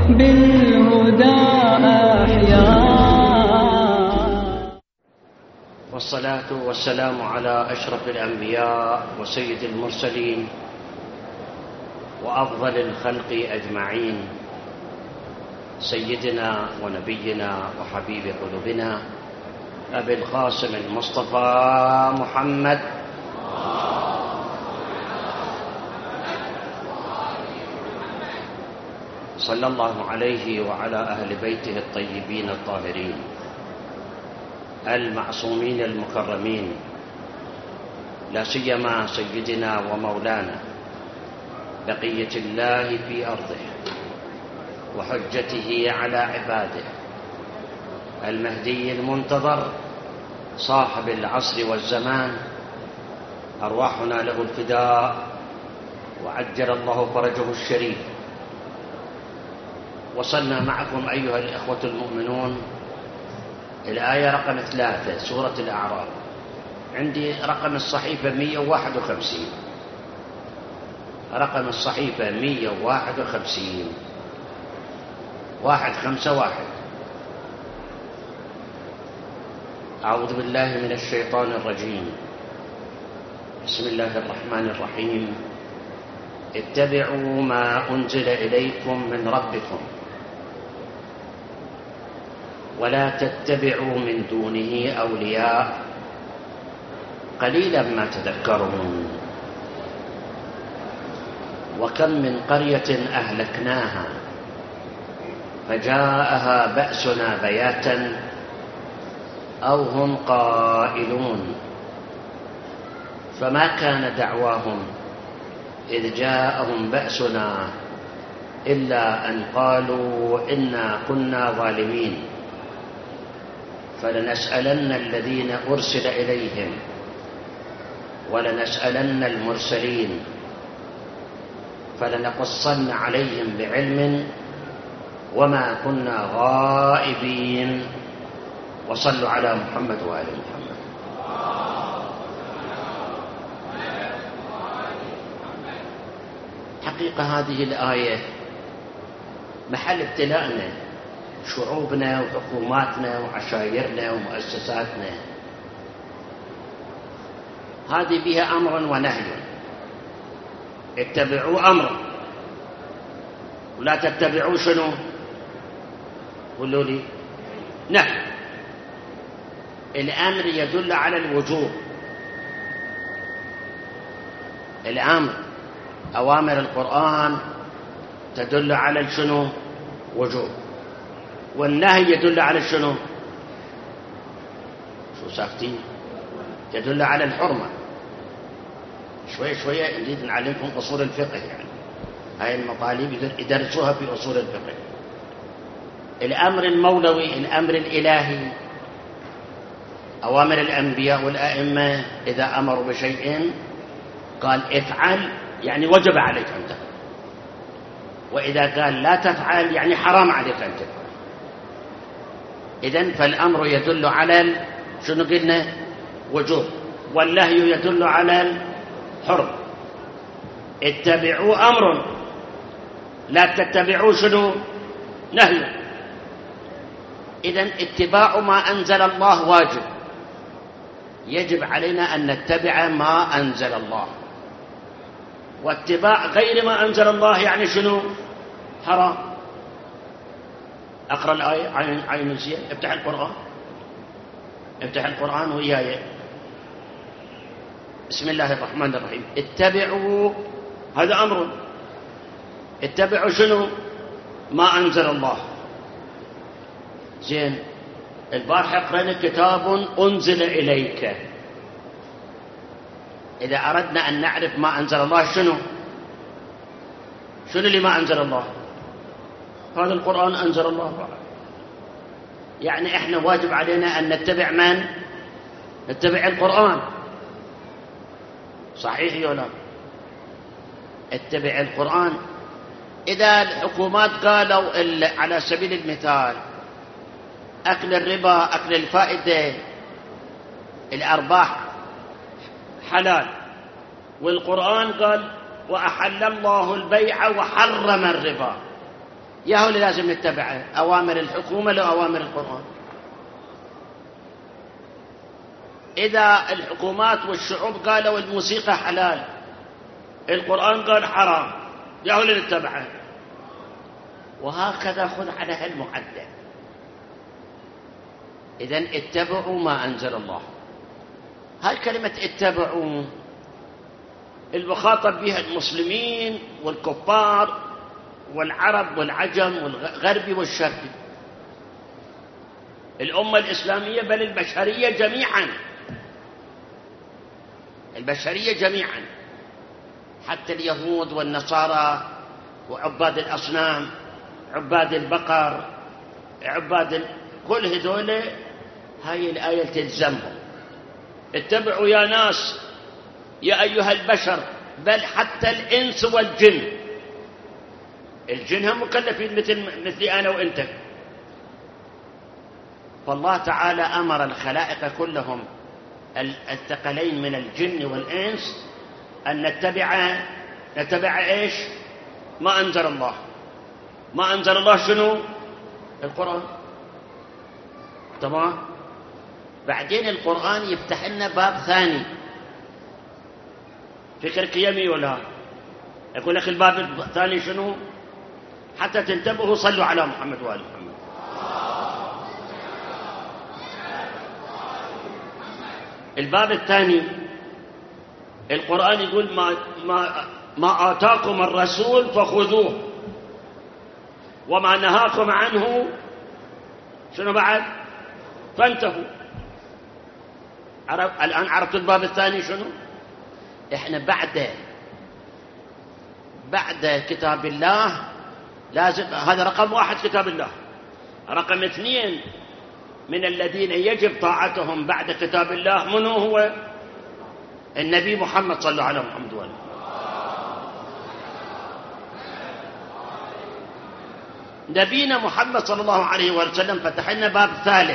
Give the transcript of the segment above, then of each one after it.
بالهدى أحيا. والصلاة والسلام على أشرف الأنبياء وسيد المرسلين وأفضل الخلق أجمعين، سيدنا ونبينا وحبيب قلوبنا أبي القاسم المصطفى محمد صلى الله عليه وعلى أهل بيته الطيبين الطاهرين المعصومين المكرمين، لا سيما سيدنا ومولانا بقية الله في أرضه وحجته على عباده المهدي المنتظر صاحب العصر والزمان، أرواحنا له الفداء وعجل الله فرجه الشريف. وصلنا معكم أيها الإخوة المؤمنون الآية رقم 3 سورة الأعراف. عندي رقم الصحيفة 151، رقم الصحيفة 151 151. أعوذ بالله من الشيطان الرجيم. بسم الله الرحمن الرحيم. اتبعوا ما أنزل إليكم من ربكم ولا تتبعوا من دونه أولياء قليلا ما تذكرون. وكم من قرية أهلكناها فجاءها بأسنا بياتا أو هم قائلون، فما كان دعواهم إذ جاءهم بأسنا إلا أن قالوا إنا كنا ظالمين. فلنسألن الذين أرسل إليهم ولنسألن المرسلين فلنقصن عليهم بعلم وما كنا غائبين. وصلوا على محمد وآل محمد. حقيقة هذه الآية محل ابتلاءنا، شعوبنا وحكوماتنا وعشائرنا ومؤسساتنا، هذه بها أمر ونهي. اتبعوا أمر ولا تتبعوا شنو؟ قولوا لي. نهي. الأمر يدل على الوجوب، الأمر أوامر القرآن تدل على شنو؟ وجوب. والنهي يدل على شنو؟ شو ساكتين؟ يدل على الحرمة. شوية شوية نريد نعلمكم أصول الفقه، يعني هاي المطالب يدرسوها في أصول الفقه. الأمر المولوي، الأمر الإلهي، أوامر الأنبياء والأئمة إذا أمروا بشيء قال افعل يعني وجب عليك أن تفعل، وإذا قال لا تفعل يعني حرام عليك أن تفعل. إذن فالأمر يدل على شنو قلنا؟ وجوب. والنهي يدل على الحرم. اتبعوا أمر لا تتبعوا شنو؟ نهي. إذن اتباع ما أنزل الله واجب، يجب علينا أن نتبع ما أنزل الله. واتباع غير ما أنزل الله يعني شنو؟ حرام. أقرأ الآية عين زين. افتح القرآن، افتح القرآن وياي. بسم الله الرحمن الرحيم. اتبعوا، هذا أمر. اتبعوا شنو؟ ما أنزل الله. زين. البارحة قرأنا كتاب أنزل إليك. إذا أردنا أن نعرف ما أنزل الله شنو اللي ما أنزل الله؟ هذا القرآن أنزل الله بعد. يعني إحنا واجب علينا أن نتبع من؟ نتبع القرآن. صحيح ولا لا؟ اتبع القرآن. إذا الحكومات قالوا على سبيل المثال أكل الربا، أكل الفائدة، الأرباح حلال، والقرآن قال وأحل الله البيع وحرم الربا، ياهو اللي لازم نتبعه، أوامر الحكومة لو أوامر القرآن. إذا الحكومات والشعوب قالوا الموسيقى حلال، القرآن قال حرام، ياهو اللي نتبعه. وهكذا خذ على هالمعدل. إذن اتبعوا ما أنزل الله. هاي كلمة اتبعوا المخاطب بها المسلمين والكفار والعرب والعجم والغربي والشرقي، الأمة الإسلامية بل البشرية جميعا، البشرية جميعا، حتى اليهود والنصارى وعباد الأصنام، عباد البقر، كل هذول هاي الآية تلزمهم. اتبعوا يا ناس يا أيها البشر، بل حتى الإنس والجن، الجن هم مكلفين مثلي أنا وإنت. فالله تعالى أمر الخلائق كلهم الثقلين من الجن والإنس أن نتبع إيش؟ ما أنزل الله. ما أنزل الله شنو؟ القرآن. تمام. بعدين القرآن يفتح لنا باب ثاني، فكرك يمي ولا يقول لك الباب الثاني شنو؟ حتى تنتبهوا صلوا على محمد وآل محمد. الباب الثاني القرآن يقول ما آتاكم الرسول فخذوه وما نهاكم عنه شنو بعد؟ فانتهوا. الآن عرفت الباب الثاني شنو؟ احنا بعد كتاب الله لازم، هذا رقم 1 كتاب الله. رقم 2 من الذين يجب طاعتهم بعد كتاب الله منه هو النبي محمد صلى الله عليه وسلم. نبينا محمد صلى الله عليه وسلم فتح لنا باب ثالث.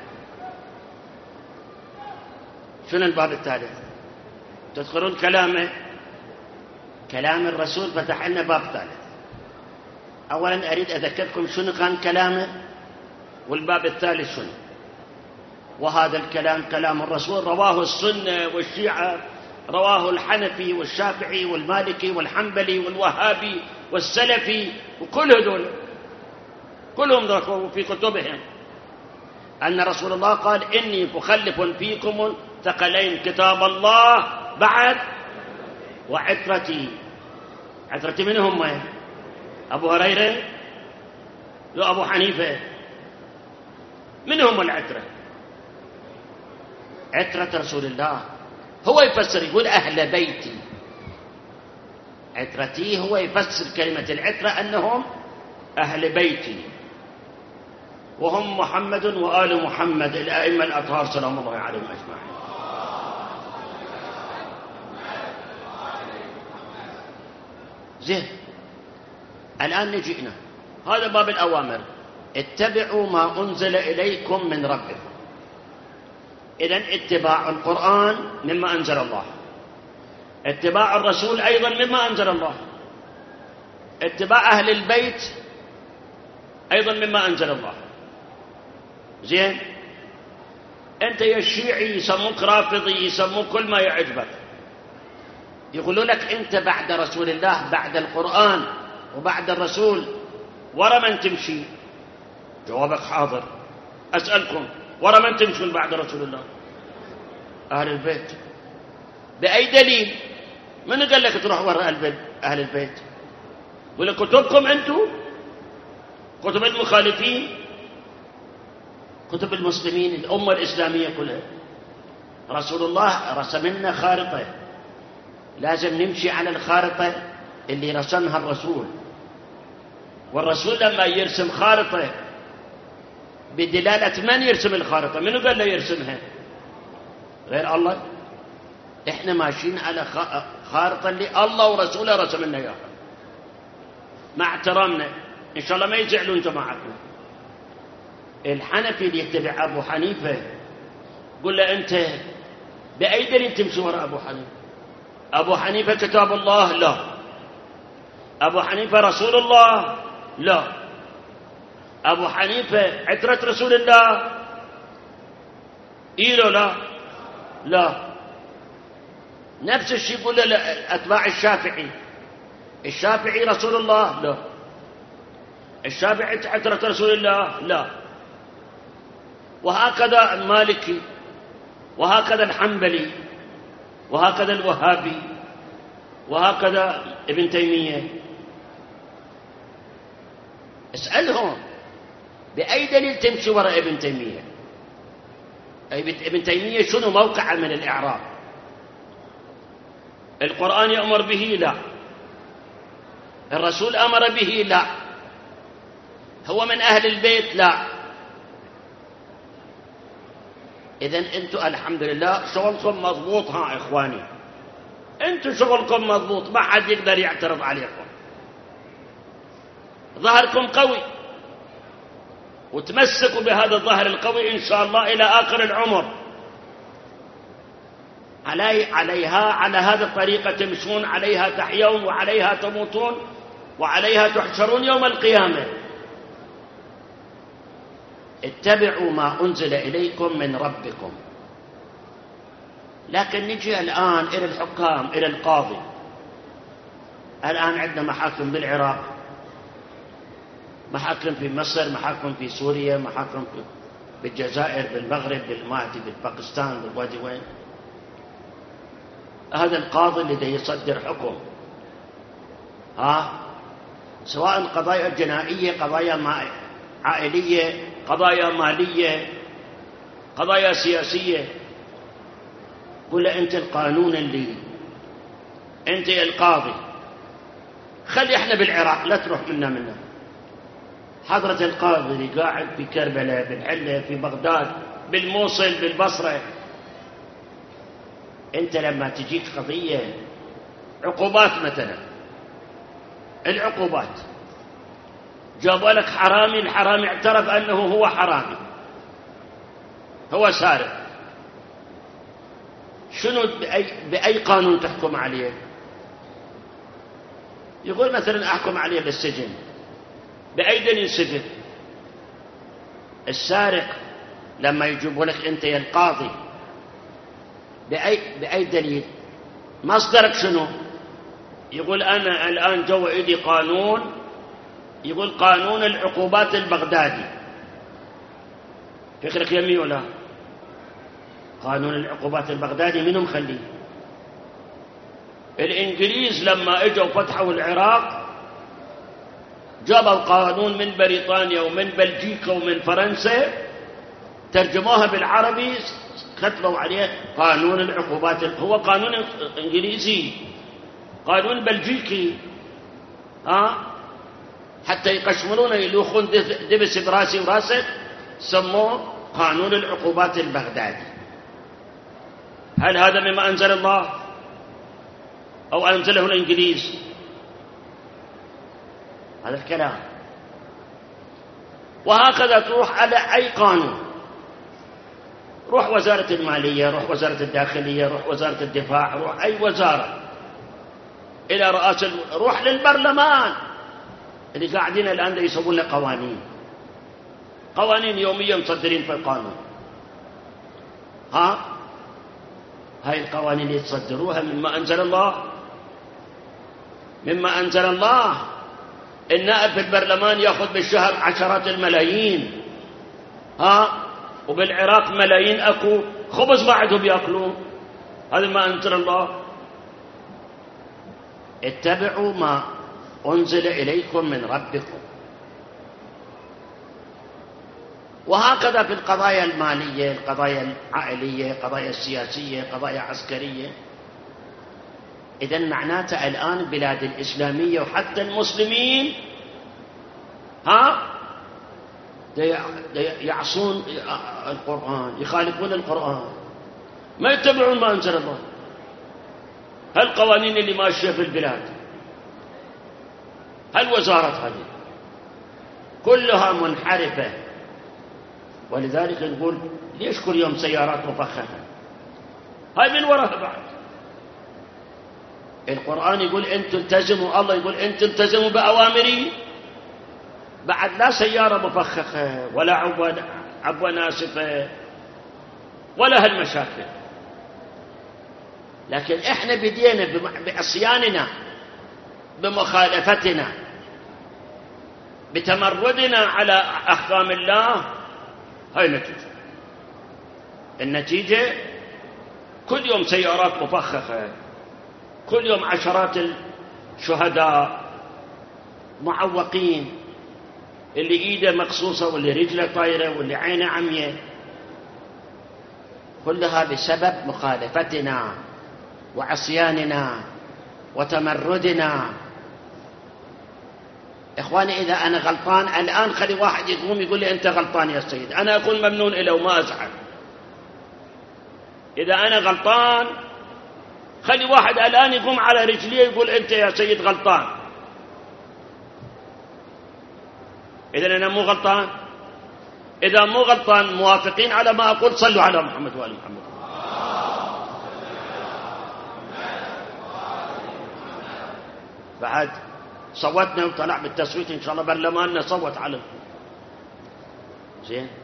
شنو الباب الثالث؟ تذكرون كلامه، كلام الرسول فتح لنا باب ثالث. أولا أريد أذكركم شنو كان كلامه والباب الثالث شنو. وهذا الكلام كلام الرسول، رواه السنة والشيعة، رواه الحنفي والشافعي والمالكي والحنبلي والوهابي والسلفي، وكل هذول كلهم ذكروا في كتبهم أن رسول الله قال إني مخلف فيكم ثقلين، كتاب الله بعد وعترتي. عترتي من هم؟ أبو هريرة لو أبو حنيفة؟ من هم العترة؟ عترة رسول الله. هو يفسر يقول أهل بيتي، عترتي هو يفسر كلمة العترة أنهم أهل بيتي، وهم محمد وآل محمد الأئمة الأطهار سلام الله عليهم أجمعين. زين، الآن نجينا هذا باب الأوامر، اتبعوا ما أنزل إليكم من ربكم. إذن اتباع القرآن مما أنزل الله، اتباع الرسول أيضا مما أنزل الله، اتباع أهل البيت أيضا مما أنزل الله. زين، أنت يا الشيعي يسموك رافضي، يسموك كل ما يعجبك، يقولوا لك أنت بعد رسول الله، بعد القرآن وبعد الرسول ورا من تمشي؟ جوابك حاضر. أسألكم ورا من تمشون بعد رسول الله؟ أهل البيت. بأي دليل؟ من قال لك تروح ورا أهل البيت؟ ولا كتبكم أنتم؟ كتب المخالفين، كتب المسلمين، الأمة الإسلامية كلها. رسول الله رسم لنا خارطة، لازم نمشي على الخارطة اللي رسمها الرسول. والرسول لما يرسم خارطة بدلالة من يرسم الخارطة؟ منو قال له يرسمها؟ غير الله. احنا ماشيين على خارطة اللي الله ورسوله رسم لنا اياها، مع احترامنا. ان شاء الله ما يزعلون جماعتنا. الحنفي اللي يتبع ابو حنيفة قل له انت باي دليل تمشي وراء ابو حنيفة؟ ابو حنيفة كتاب الله؟ لا. ابو حنيفة رسول الله؟ لا. أبو حنيفة عترة رسول الله؟ إيه لا لا. نفس الشيء يقول أتباع الشافعي. الشافعي رسول الله؟ لا. الشافعي عترة رسول الله؟ لا. وهكذا المالكي، وهكذا الحنبلي، وهكذا الوهابي، وهكذا ابن تيمية. اسألهم بأي دليل تمشي وراء ابن تيمية؟ ابن تيمية شنو موقعه من الإعراب؟ القرآن يأمر به؟ لا. الرسول أمر به؟ لا. هو من أهل البيت؟ لا. إذن أنتم الحمد لله شغلكم مضبوط. ها إخواني، أنتم شغلكم مضبوط، ما حد يقدر يعترض عليكم. ظهركم قوي، وتمسكوا بهذا الظهر القوي إن شاء الله إلى آخر العمر. على هذه الطريقة تمشون، عليها تحيون، وعليها تموتون، وعليها تحشرون يوم القيامة. اتبعوا ما أنزل إليكم من ربكم. لكن نجي الآن إلى الحكام، إلى القاضي. الآن عندنا محاكم بالعراق، محاكم في مصر، محاكم في سوريا، محاكم بالجزائر، بالمغرب، بالمادي، بالباكستان، بالوادي وين. هذا القاضي الذي يصدر حكم، سواء قضايا جنائية، قضايا عائلية، قضايا مالية، قضايا سياسية. قل أنت القانون اللي أنت القاضي. خلي إحنا بالعراق، لا تروح منا. حضرة القاضي اللي قاعد في كربلاء، بالحلة، في بغداد، بالموصل، بالبصرة. أنت لما تجيك قضية عقوبات مثلا، العقوبات جابوا لك حرامي، الحرامي اعترف أنه هو حرامي، هو سارق. شنو بأي قانون تحكم عليه؟ يقول مثلا أحكم عليه بالسجن. بأي دليل سجن؟ السارق لما يجيبوا لك أنت يا القاضي بأي دليل؟ مصدرك شنو؟ يقول أنا الآن جوا إيدي قانون، يقول قانون العقوبات البغدادي. فكرك يمي ولا؟ قانون العقوبات البغدادي منو مخليه؟ الإنجليز لما اجوا فتحوا العراق جابوا قانون من بريطانيا ومن بلجيكا ومن فرنسا، ترجموها بالعربي، كتبوا عليه قانون العقوبات. هو قانون انجليزي، قانون بلجيكي، حتى يقشمرون يلوخون دبس براسي وراسك، سموه قانون العقوبات البغدادي. هل هذا مما أنزل الله أو أنزله الإنجليز؟ هذا الكلام. وهكذا تروح على أي قانون، روح وزارة المالية، روح وزارة الداخلية، روح وزارة الدفاع، روح أي وزارة، إلى رئاسة روح للبرلمان اللي قاعدين الآن يسوون له قوانين يومية مصدرين في القانون. هاي القوانين اللي تصدروها مما أنزل الله. النائب في البرلمان يأخذ بالشهر عشرات الملايين، وبالعراق ملايين أكو خبز ما عندهم يأكلون. هذا ما أنزل الله. اتبعوا ما أنزل إليكم من ربكم. وهكذا في القضايا المالية، القضايا العائلية، القضايا السياسية، قضايا عسكرية. إذن معناته الآن البلاد الإسلامية وحتى المسلمين يعصون القرآن، يخالفون القرآن، ما يتبعون ما أنزل الله. هالقوانين اللي ماشية في البلاد، هالوزارات هذه كلها منحرفة. ولذلك نقول ليش كل يوم سيارات مفخخة؟ هاي من وراها بعد. القرآن يقول أنتم التزموا، الله يقول أنتم التزموا بأوامري، بعد لا سيارة مفخخة ولا عبوة ناسفة ولا هالمشاكل، لكن احنا بدينا بعصياننا، بمخالفتنا، بتمردنا على أحكام الله. هاي النتيجة كل يوم سيارات مفخخة، كل يوم عشرات الشهداء معوقين، اللي ايده مقصوصة واللي رجله طايرة واللي عينه عمية، كلها بسبب مخالفتنا وعصياننا وتمردنا. إخواني، إذا أنا غلطان الآن خلي واحد يقوم يقول لي أنت غلطان يا سيد، أنا أكون ممنون إليه وما أزعل. إذا أنا غلطان خلي واحد الآن يقوم على رجليه يقول أنت يا سيد غلطان. إذا أنا مو غلطان؟ إذا مو غلطان موافقين على ما أقول، صلوا على محمد وآل محمد. بعد صوتنا وطلع بالتصويت إن شاء الله برلماننا صوت على زين.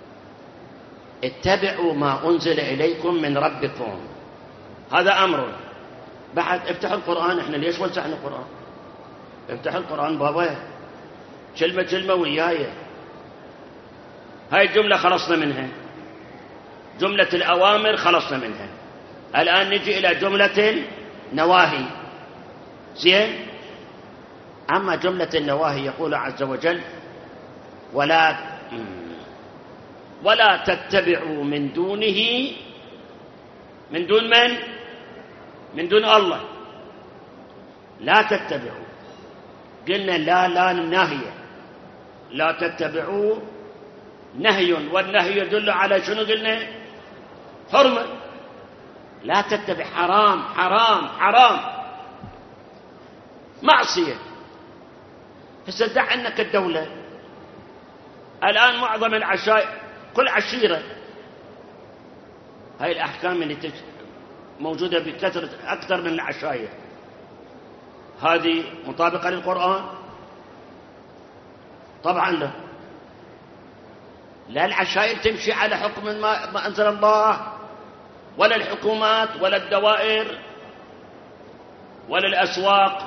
اتبعوا ما أنزل إليكم من ربكم، هذا أمر. بعد افتحوا القرآن. احنا ليش وزعنا القرآن؟ افتحوا القرآن بابا، كلمة كلمة وياي. هاي الجملة خلصنا منها، جملة الأوامر خلصنا منها. الآن نجي إلى جملة النواهي. زين. أما جملة النواهي يقول عز وجل: ولا تتبعوا من دونه، من دون من؟ من دون الله. لا تتبعوا، قلنا لا ناهية، لا تتبعوا نهي، والنهي يدل على شنو؟ قلنا حرمة. لا تتبع، حرام حرام حرام، معصية. فسدع عنك الدولة الآن، معظم العشائر، كل عشيرة هاي الأحكام اللي موجودة بكثرة أكثر من العشائر، هذه مطابقة للقرآن؟ طبعا لا. لا العشائر تمشي على حكم ما أنزل الله، ولا الحكومات ولا الدوائر ولا الأسواق،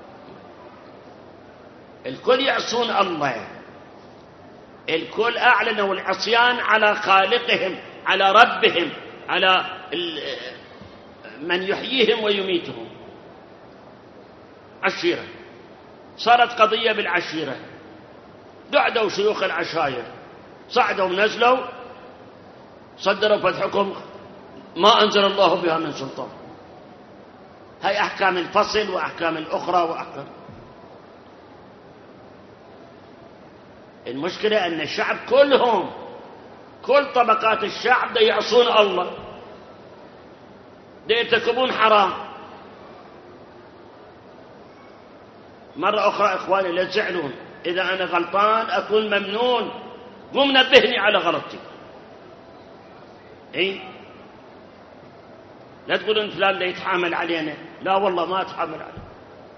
الكل يعصون الله، الكل أعلنوا العصيان على خالقهم، على ربهم، على من يحييهم ويميتهم. عشيرة، صارت قضية بالعشيرة، قعدوا شيوخ العشائر صعدوا ونزلوا صدروا فتحكم ما أنزل الله بها من سلطان. هاي أحكام الفصل وأحكام الأخرى وأحكام. المشكلة أن الشعب كلهم، كل طبقات الشعب دا يعصون الله، دا يرتكبون حرام. مرة أخرى إخواني لا تزعلون، إذا أنا غلطان أكون ممنون، قم نبهني على غلطتي. إيه؟ لا تقولون فلان دا يتحامل علينا، لا والله ما أتحامل عليه.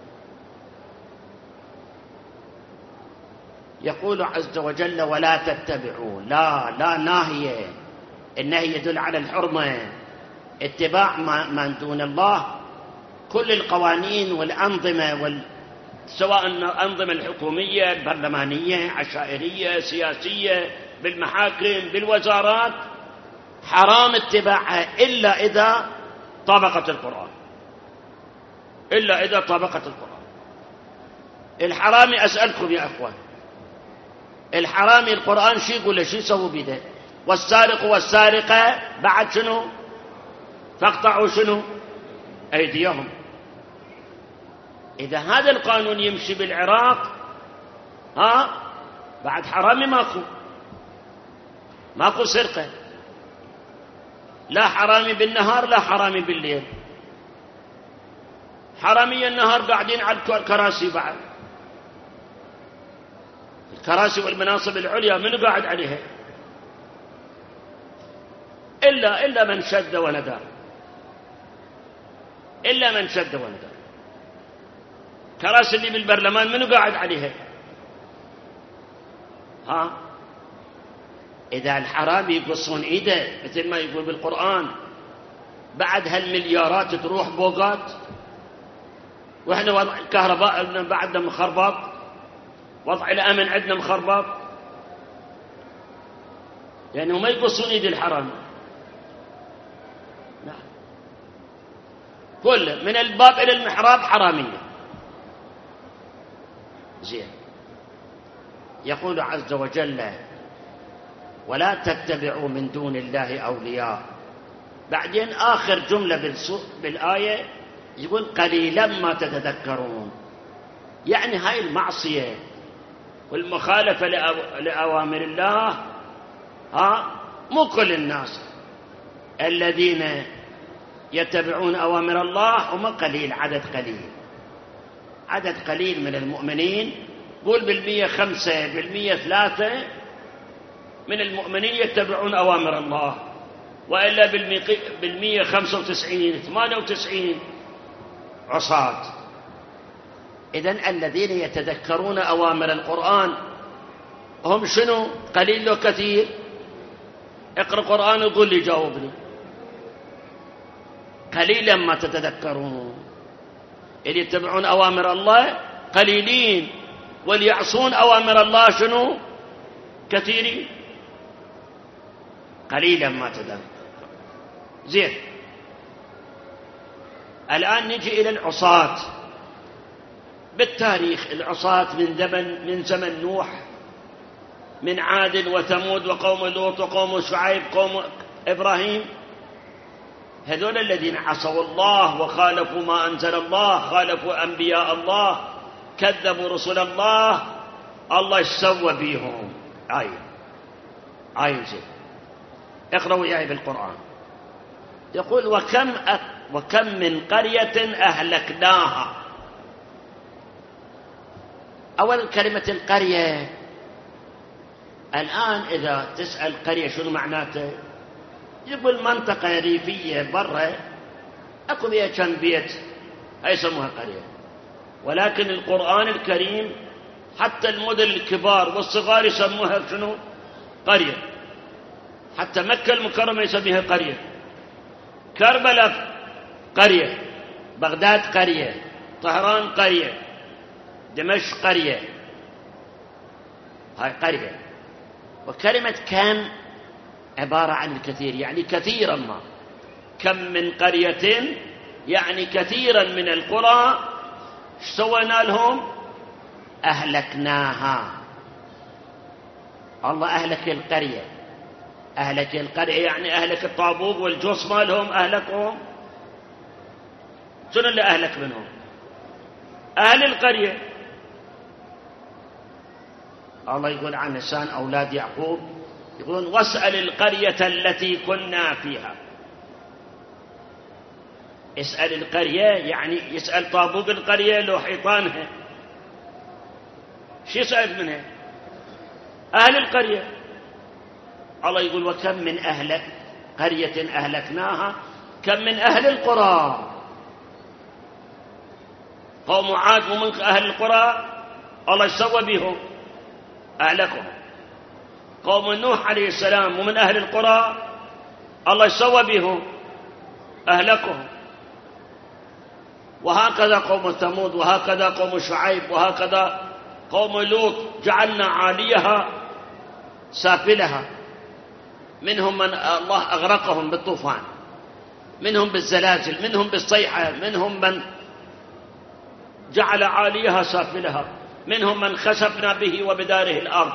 يقول عز وجل: ولا تتبعوا. لا ناهية، النهي يدل على الحرمة. اتباع من دون الله، كل القوانين والأنظمة سواء الأنظمة الحكومية، البرلمانية، عشائرية، سياسية، بالمحاكم، بالوزارات، حرام اتباعها إلا إذا طابقت القرآن، إلا إذا طابقت القرآن. الحرامي أسألكم يا أخوان، الحرامي القرآن شو يقول؟ شو يسوي بيده؟ والسارق والسارقة بعد شنو؟ فاقطعوا شنو؟ أيديهم. إذا هذا القانون يمشي بالعراق، بعد حرامي ماكو سرقة، لا حرامي بالنهار لا حرامي بالليل. حرامي النهار قاعدين على الكراسي، بعد الكراسي والمناصب العليا من قاعد عليها؟ إلا من شد وندى، إلا من شد وندى. كراسي اللي بالبرلمان من قاعد عليها؟ ها إذا الحرامي يقصون إيده مثل ما يقول بالقرآن، بعد هالمليارات تروح بوقات، وإحنا وضع الكهرباء عندنا بعدنا مخربط، وضع الأمن عندنا مخربط، يعني هم يقصون إيد الحرامي. نعم، كله من الباب إلى المحراب حرامية. زين، يقول عز وجل: ولا تتبعوا من دون الله أولياء. بعدين آخر جملة بالآية يقول: قليلا ما تتذكرون. يعني هاي المعصية والمخالفة لأوامر الله مو كل الناس الذين يتبعون أوامر الله، هم قليل، عدد قليل من المؤمنين. قول 5%، 3 من المؤمنين يتبعون أوامر الله، وإلا 95 98 عصاة. إذن الذين يتذكرون أوامر القرآن هم شنو؟ قليل لو كثير؟ اقرأ القرآن وقول لي، جاوبني. قليلا ما تتذكرون. اللي يتبعون أوامر الله قليلين، واللي يعصون أوامر الله شنو؟ كثيرين. قليلا ما تتذكرون. زين، الآن نجي إلى العصاة بالتاريخ. العصاة من زمن نوح، من عاد وثمود وقوم لوط وقوم شعيب قوم إبراهيم، هذول الذين عصوا الله وخالفوا ما أنزل الله، خالفوا أنبياء الله، كذبوا رسل الله. الله ايش سوى بيهم؟ آية زين، اقرأوا وياي بالقرآن. يقول: وكم من قرية أهلكناها. أول كلمة القرية، الآن إذا تسأل قرية شنو معناته، يقول منطقة ريفية برا أكو بيها كم بيت، هاي يسموها قرية. ولكن القرآن الكريم حتى المدن الكبار والصغار يسموها شنو؟ قرية. حتى مكة المكرمة يسميها قرية، كربلاء قرية، بغداد قرية، طهران قرية، دمشق قرية، هاي قرية. وكلمة كم عبارة عن الكثير، يعني كثيرا ما. كم من قرية يعني كثيرا من القرى ايش سوينا لهم؟ أهلكناها. الله أهلك القرية، أهلك القرية يعني أهلك الطابوق والجوص مالهم، أهلكهم. شنو اللي أهلك منهم؟ أهل القرية. الله يقول عن لسان أولاد يعقوب، يقولون: واسأل القرية التي كنا فيها. اسأل القرية يعني يسأل طابوق القرية لو حيطانها، شو يسأل منها؟ أهل القرية. الله يقول: وكم من قرية أهلكناها. كم من أهل القرى. قوم عاد ومن أهل القرى، الله يسوى بهم؟ أهلكهم. قوم نوح عليه السلام ومن أهل القرى، الله يسوى بهم؟ أهلكهم. وهكذا قوم ثمود، وهكذا قوم شعيب، وهكذا قوم لوط، جعلنا عاليها سافلها. منهم من الله أغرقهم بالطوفان، منهم بالزلازل، منهم بالصيحة، منهم من جعل عاليها سافلها، منهم من خسفنا به وبداره الأرض.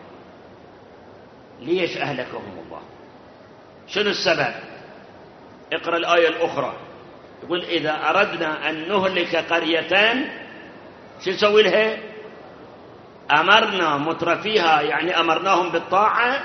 ليش أهلكهم الله؟ شنو السبب؟ اقرأ الآية الأخرى، يقول: إذا أردنا أن نهلك قرية شو نسوي لها؟ أمرنا مترفيها، يعني أمرناهم بالطاعة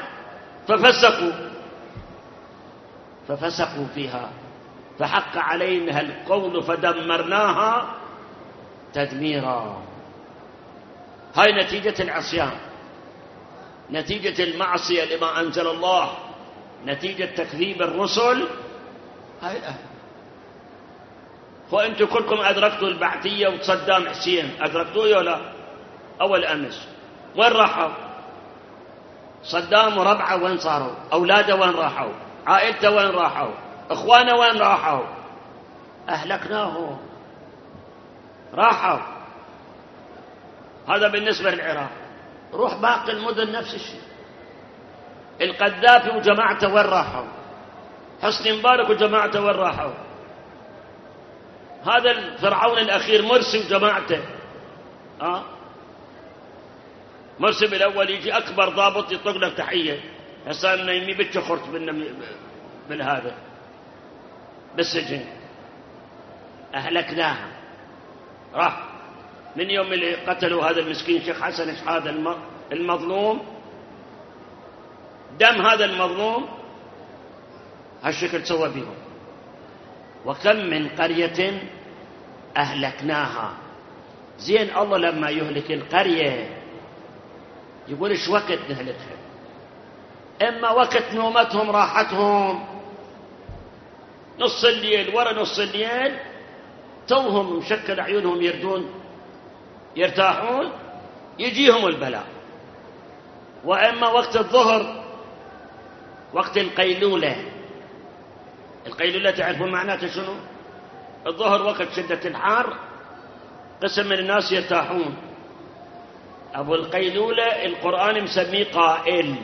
ففسقوا فيها، فحق علينا القول فدمرناها تدميرا. هاي نتيجة العصيان، نتيجة المعصية لما أنزل الله، نتيجة تكذيب الرسل. هاي وأنتم كلكم أدركتوا البعثية وصدام حسين، أدركتوه ولا؟ أول أمس وين راحوا؟ صدام وربعه وين صاروا؟ أولاده وين راحوا؟ عائلته وين راحوا؟ إخوانه وين راحوا؟ أهلكناهم، راحوا. هذا بالنسبة للعراق. روح باقي المدن نفس الشيء. القذافي وجماعته وين راحوا؟ حسني مبارك وجماعته وين راحوا؟ هذا الفرعون الأخير مرسي وجماعته. مرسي بالأول يجي أكبر ضابط يطلق له تحية، هسه انه يمي بتشخرت بالهذا بالسجن. أهلكناها، راح. من يوم اللي قتلوا هذا المسكين شيخ حسن شحادة المظلوم، دم هذا المظلوم هالشكل سوى بهم. وكم من قرية أهلكناها. زين الله لما يهلك القرية يقول ايش وقت نهلكها؟ اما وقت نومتهم راحتهم، نص الليل ورا نص الليل توهم مشكل عيونهم يردون يرتاحون يجيهم البلاء. واما وقت الظهر وقت القيلولة. القيلولة تعرفون معناته شنو؟ الظهر وقت شدة الحار قسم من الناس يرتاحون. أبو القيلولة القرآن مسميه قائل.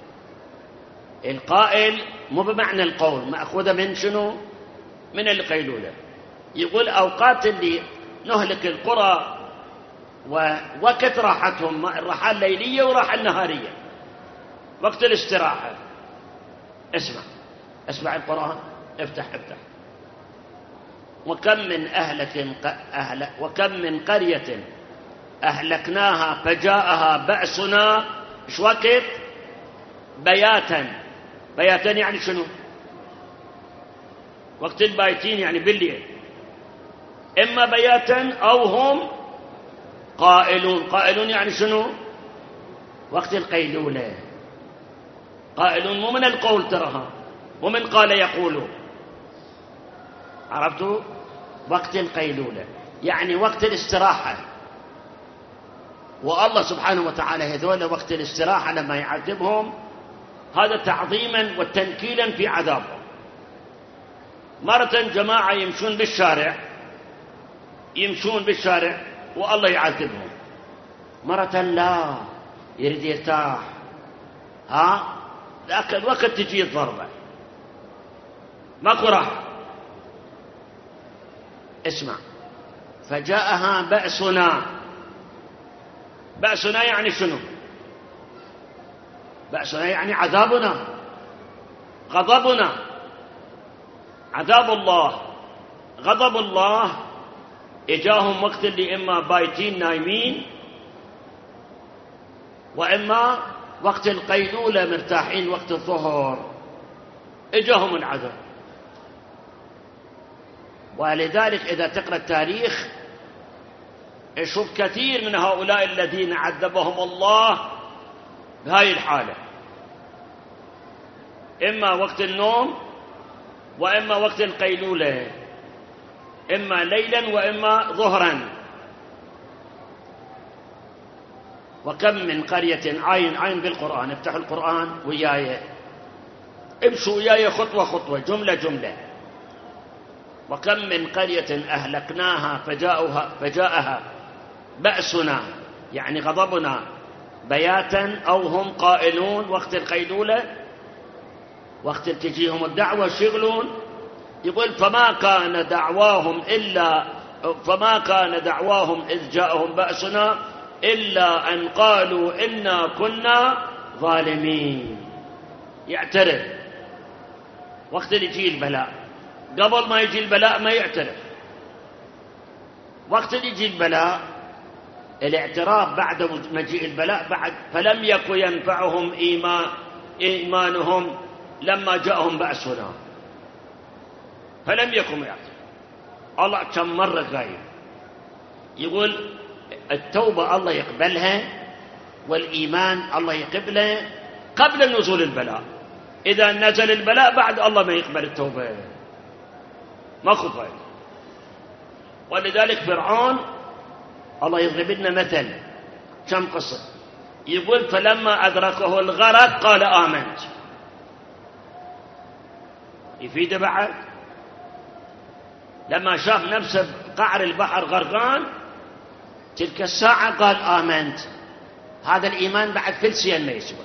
القائل مو بمعنى القول، مأخوذة من شنو؟ من القيلولة. يقول أوقات اللي نهلك القرى ووقت راحتهم، الراحة الليلية وراحة النهارية، وقت الاستراحة. اسمع القرآن، افتح. وكم من قرية أهلكناها فجاءها بأسنا ايش وقت؟ بياتا يعني شنو؟ وقت البايتين يعني بالليل. إما بياتا أو هم قائلون يعني شنو؟ وقت القيلولة. قائلون مو من القول ترها، ومن قال يقول. عرفتوا؟ وقت القيلولة يعني وقت الاستراحة. والله سبحانه وتعالى هذول وقت الاستراحة لما يعذبهم هذا تعظيما وتنكيلا في عذابهم. مرة جماعة يمشون بالشارع والله يعذبهم، مرة لا يريد يرتاح. ذاك الوقت تجي الضربة، ماكو راحة. اسمع، فجاءها بأسنا يعني شنو؟ بأسنا يعني عذابنا، غضبنا، عذاب الله، غضب الله. اجاهم وقت اللي اما بايتين نايمين، واما وقت القيلولة مرتاحين وقت الظهر، اجاهم العذاب. ولذلك اذا تقرأ التاريخ يشوف كثير من هؤلاء الذين عذبهم الله بهاي الحالة، إما وقت النوم وإما وقت القيلولة، إما ليلا وإما ظهرا. وكم من قرية عين بالقرآن. افتحوا القرآن وياي، امشوا وياي خطوة جملة. وكم من قرية أهلكناها فجاءها بأسنا يعني غضبنا بياتا أو هم قائلون وقت القيلولة، وقت تجيهم الدعوة شغلون. يقول فما كان دعواهم إذ جاءهم بأسنا إلا أن قالوا إنا كنا ظالمين. يعترف وقت يجي البلاء، قبل ما يجي البلاء ما يعترف. وقت يجي البلاء الاعتراف بعد مجيء البلاء بعد. فلم يكن ينفعهم إيمانهم لما جاءهم بأسنا، فلم يكن يعترف. الله كم مرة قايل يقول التوبة الله يقبلها والإيمان الله يقبله قبل نزول البلاء. إذا نزل البلاء بعد الله ما يقبل التوبة، ما خفاية. ولذلك فرعون الله يضرب لنا مثل كم قصة. يقول فلما أدركه الغرق قال آمنت. يفيد بعد لما شاف نفسه بقعر البحر غرقان تلك الساعة قال آمنت. هذا الإيمان بعد فلسيا ما يسوى.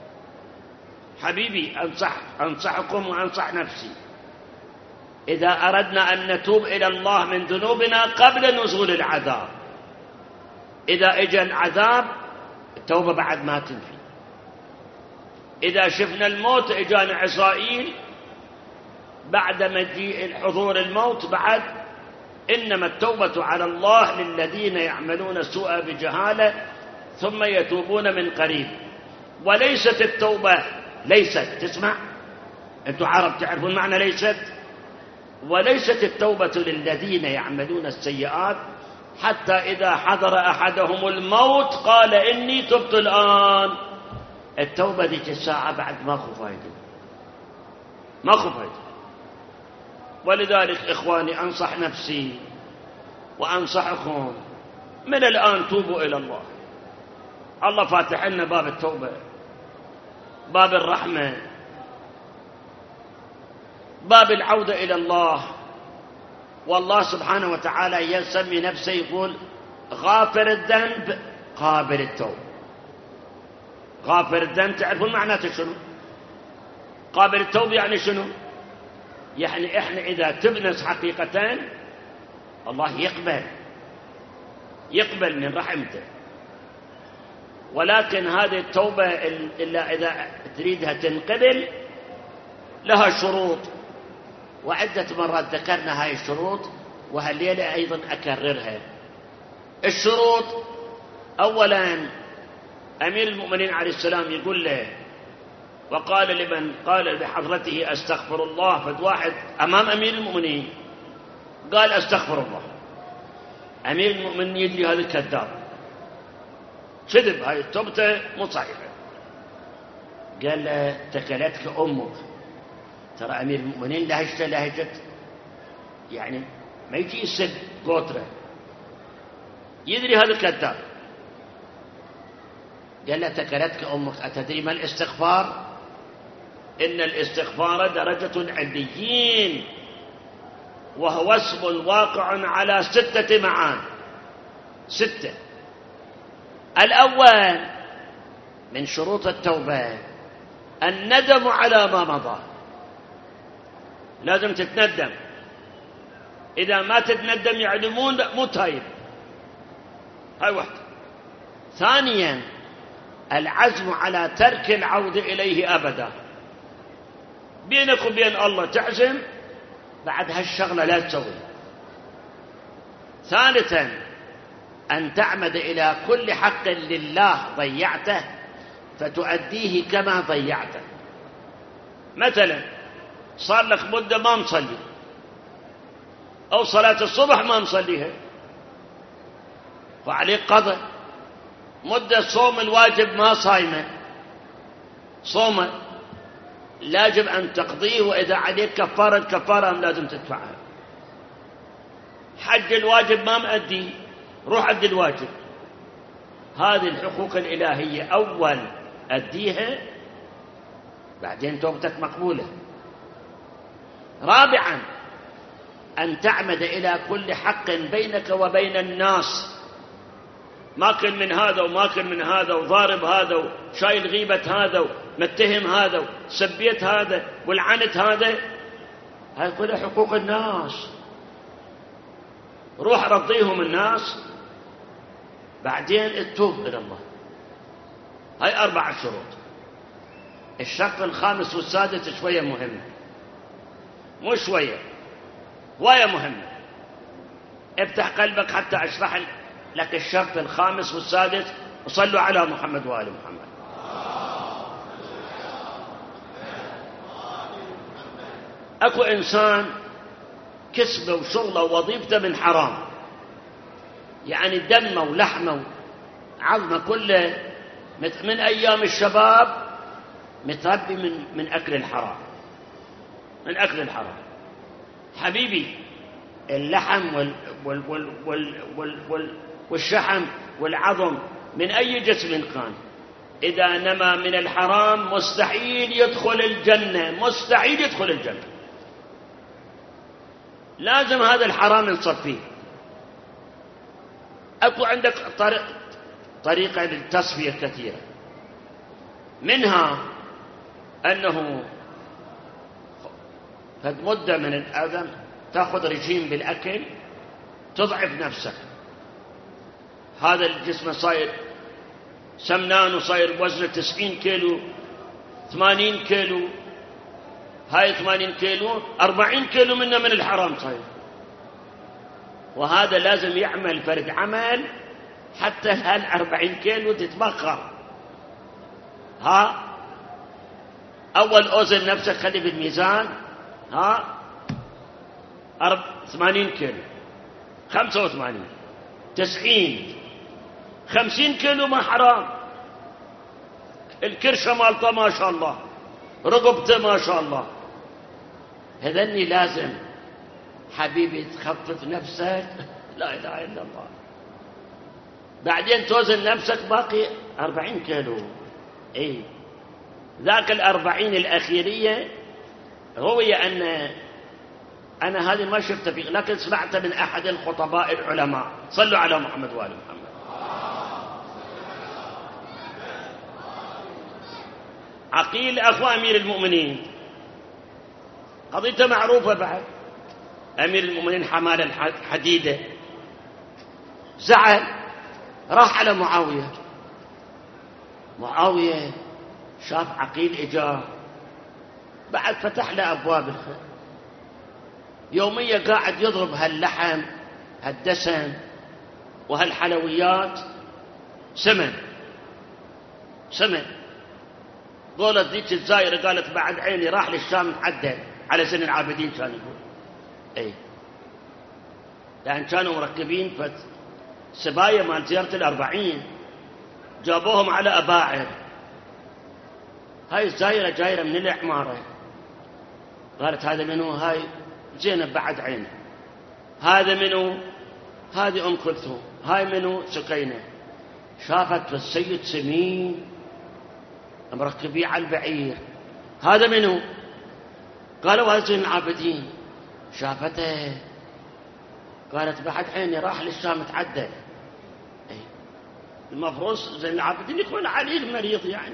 حبيبي أنصحكم وأنصح نفسي، إذا أردنا أن نتوب إلى الله من ذنوبنا قبل نزول العذاب، إذا إجا العذاب التوبة بعد ما تنفي. إذا شفنا الموت إجانا عسرائيل بعد مجيء الحضور الموت بعد، إنما التوبة على الله للذين يعملون السوء بجهالة ثم يتوبون من قريب. وليست التوبة ليست، تسمع أنتوا عرب تعرفون معنى ليست. وليست التوبة للذين يعملون السيئات حتى إذا حضر أحدهم الموت قال إني تبت الآن. التوبة ذيك الساعة بعد ماكو فايدة، ماكو فايدة. ولذلك إخواني أنصح نفسي وأنصحكم من الآن توبوا إلى الله. الله فاتح لنا باب التوبة، باب الرحمة، باب العودة إلى الله. والله سبحانه وتعالى يسمي نفسه يقول غافر الذنب قابل التوب. غافر الذنب تعرفون معناته شنو؟ قابل التوب يعني شنو؟ يعني إحنا إذا تبنس حقيقة الله يقبل من رحمته. ولكن هذه التوبة إلا إذا تريدها تنقبل لها شروط، وعدة مرات ذكرنا هاي الشروط وهالليلة أيضا أكررها. الشروط أولا أمير المؤمنين عليه السلام يقول له وقال لمن قال بحضرته أستغفر الله، فد واحد أمام أمير المؤمنين قال أستغفر الله، أمير المؤمنين يدري هذا الكذاب كذب، هاي التوبة مو صحيحة. قال له تكلتك أمك. ترى أمير المؤمنين لهجة يعني ما يجي يسد قطرة، يدري هذا الكذاب. قال له تكلتك أمك. أتدري ما الاستغفار؟ إن الاستغفار درجة عليين، وهو اسم واقع على 6 معاني. 6. الأول من شروط التوبة الندم على ما مضى. لازم تتندم، إذا ما تتندم يعني مو تايب. هاي واحدة. ثانيا العزم على ترك العودة إليه أبدا. بينك وبين الله تعزم بعد هالشغلة لا تسوي. ثالثا أن تعمد إلى كل حق لله ضيعته فتؤديه كما ضيعته. مثلا صار لك مدة ما مصلي، أو صلاة الصبح ما مصليها فعليك قضاء. مدة صوم الواجب ما صايمة، صومه لاجب أن تقضيه، وإذا عليك كفارة لازم تدفعها. حج الواجب ما مأدي، روح أدي الواجب. هذه الحقوق الإلهية أول أديها بعدين توبتك مقبولة. رابعا أن تعمد إلى كل حق بينك وبين الناس، ماكل من هذا وماكل من هذا وضارب هذا وشايل غيبة هذا ومتهم هذا وسبيت هذا والعنت هذا، هاي كلها حقوق الناس. روح رضيهم الناس بعدين التوب إلى الله. هاي 4 شروط. الشرط الخامس والسادس شوية مهمة، مو شوية، وهي مهمة. افتح قلبك حتى أشرح لك الشرط الخامس والسادس، وصلوا على محمد وآل محمد. أكو إنسان كسبه وشغله ووظيفته من حرام، يعني دمه ولحمه وعظمه كله من أيام الشباب متربي من أكل الحرام، من أكل الحرام. حبيبي اللحم والشحم والعظم من أي جسم كان إذا نما من الحرام مستحيل يدخل الجنة، مستحيل يدخل الجنة. لازم هذا الحرام نصفيه. أكو عندك طريقة للتصفية كثيرة، منها أنه قد مدة من الأذى تأخذ رجيم بالأكل تضعف نفسك. هذا الجسم صاير سمنان وصاير وزنه 90 كيلو 80 كيلو، هاي 80 كيلو 40 كيلو منه من الحرام صاير، وهذا لازم يعمل فرد عمل حتى هال 40 كيلو تتبخر. ها أول أوزن نفسك خلي بالميزان، ها 80 كيلو 85 90 50 كيلو ما حرام. الكرشة مالته ما شاء الله، رقبته ما شاء الله. هذني لازم حبيبي تخفف نفسك، لا إله إلا الله. بعدين توزن نفسك باقي 40 كيلو. اي ذاك 40 الأخيرية روي أن أنا هذه ما شفت فيه، لكن سمعت من أحد الخطباء العلماء. صلوا على محمد وآل محمد. عقيل أخو أمير المؤمنين قضيته معروفة بعد. أمير المؤمنين حمال الحديدة زعل، راح على معاوية. معاوية شاف عقيل إجاه، بعد فتح له أبواب الخير. يوميا قاعد يضرب هاللحم هالدسم وهالحلويات سمن سمن. قولت ذيك الزايرة قالت بعد عيني راح للشام تعدل على زين العابدين كان يقول. اي لأن كانوا مركبين سبايا مال زيارة 40 جابوهم على أباعر. هاي الزايرة جايرة من العمارة، قالت هذا منو؟ هاي زينب بعد عينه. هذا منو؟ هذه أم كلثوم. هاي منو؟ سكينة. شافت السيد سمين مركبيه على البعير. هذا منو؟ قالوا هذا زين العابدين. شافته قالت بعد عيني راح للشام تعدل. المفروض زين العابدين يكون عليل مريض يعني.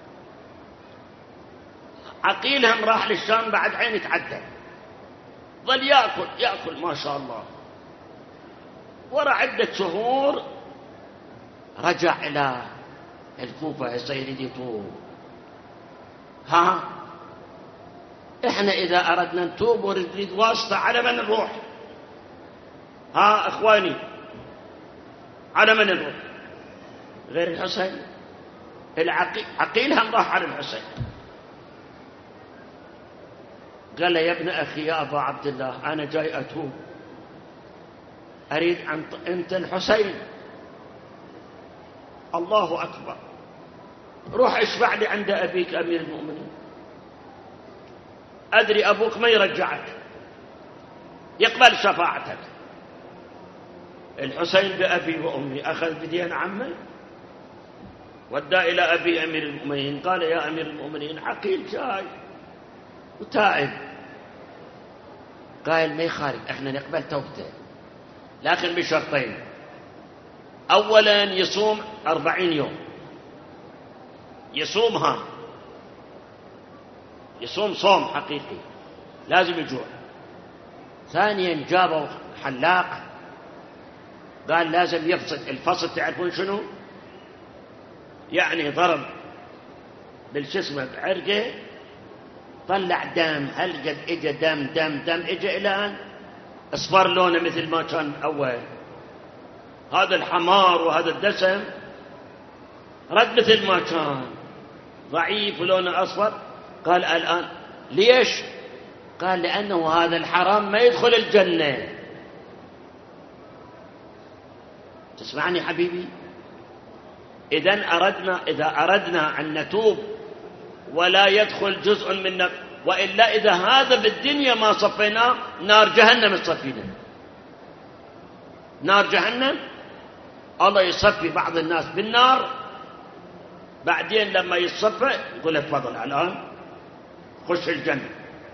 عقيلهم راح للشام بعد عيني تعدل، ظل يأكل ما شاء الله. ورا عدة شهور رجع إلى الكوفة يا سيدي توب. ها إحنا إذا أردنا نتوب ونريد واسطة على من نروح؟ ها إخواني على من نروح غير الحسين؟ عقيلهم راح على الحسين. قال له يا ابن أخي يا أبا عبد الله أنا جاي أتوب، أريد أنت الحسين. الله أكبر، روح اشفع لي عند أبيك أمير المؤمنين، أدري أبوك ما يرجعك، يقبل شفاعتك. الحسين بأبي وأمي أخذ بدين عمه ودى إلى أبي أمير المؤمنين. قال يا أمير المؤمنين عقيل جاي وتائب. قال ما يخالف، احنا نقبل توبته لكن بشرطين. أولا يصوم 40 يوم، يصوم صوم حقيقي لازم يجوع. ثانيا جابوا حلاق قال لازم يفصل. الفصل تعرفون شنو يعني؟ ضرب بالجسم بعرقه طلع دم، هل قد اجى دم اجى الى ان اصفر لونه مثل ما كان اول. هذا الحمار وهذا الدسم رد مثل ما كان ضعيف ولونه اصفر. قال الان ليش؟ قال لانه هذا الحرام ما يدخل الجنه. تسمعني حبيبي؟ اذا اردنا ان نتوب ولا يدخل جزء منا، وإلا إذا هذا بالدنيا ما صفيناه نار جهنم تصفينا. نار جهنم الله يصفي بعض الناس بالنار بعدين لما يتصفى يقول له تفضل الآن خش الجنة.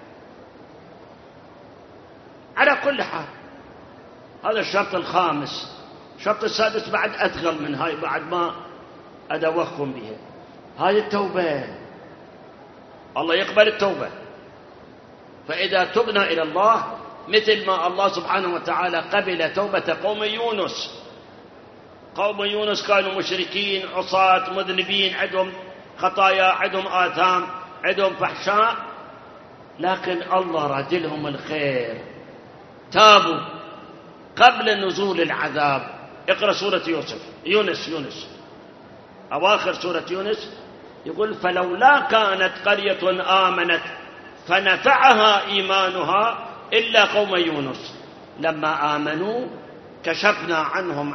على كل حال هذا الشرط الخامس. الشرط السادس بعد أثقل من هاي، بعد ما أدوخكم به، هاي التوبة. الله يقبل التوبة. فإذا تبنا إلى الله مثل ما الله سبحانه وتعالى قبل توبة قوم يونس. قوم يونس كانوا مشركين عصاة مذنبين، عندهم خطايا، عندهم آثام، عندهم فحشاء، لكن الله راد لهم الخير، تابوا قبل نزول العذاب. اقرأ سورة يونس أواخر سورة يونس يقول فلولا كانت قرية آمنت فنفعها إيمانها إلا قوم يونس لما آمنوا كشفنا عنهم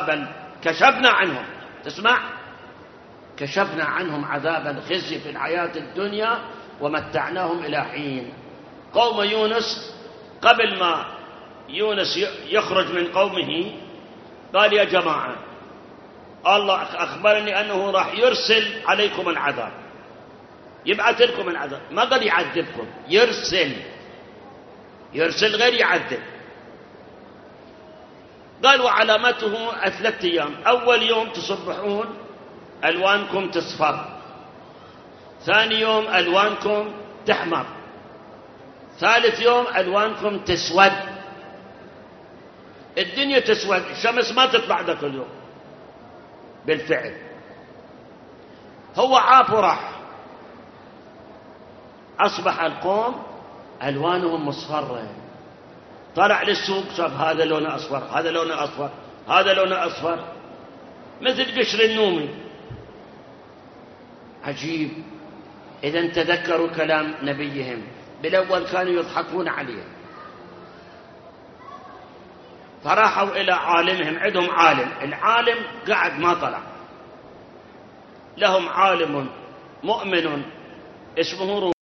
عذاب الخزي في الحياة الدنيا ومتعناهم إلى حين. قوم يونس قبل ما يونس يخرج من قومه قال يا جماعة الله أخبرني أنه راح يرسل عليكم العذاب، يبعث لكم العذاب، ما قال يعذبكم، يرسل غير يعذب. قال وعلامته 3 أيام، أول يوم تصبحون ألوانكم تصفر، ثاني يوم ألوانكم تحمر، ثالث يوم ألوانكم تسود. الدنيا تسود، الشمس ما تطلع ذاك اليوم. بالفعل هو عاف وراح، أصبح القوم ألوانهم مصفرة. طلع للسوق شاف هذا لونه أصفر، هذا لونه أصفر، هذا لونه أصفر، مثل قشر النومي. عجيب. إذا تذكروا كلام نبيهم، بالأول كانوا يضحكون عليه، فراحوا إلى عالمهم. عندهم عالم، العالم قعد ما طلع، لهم عالم مؤمن اسمه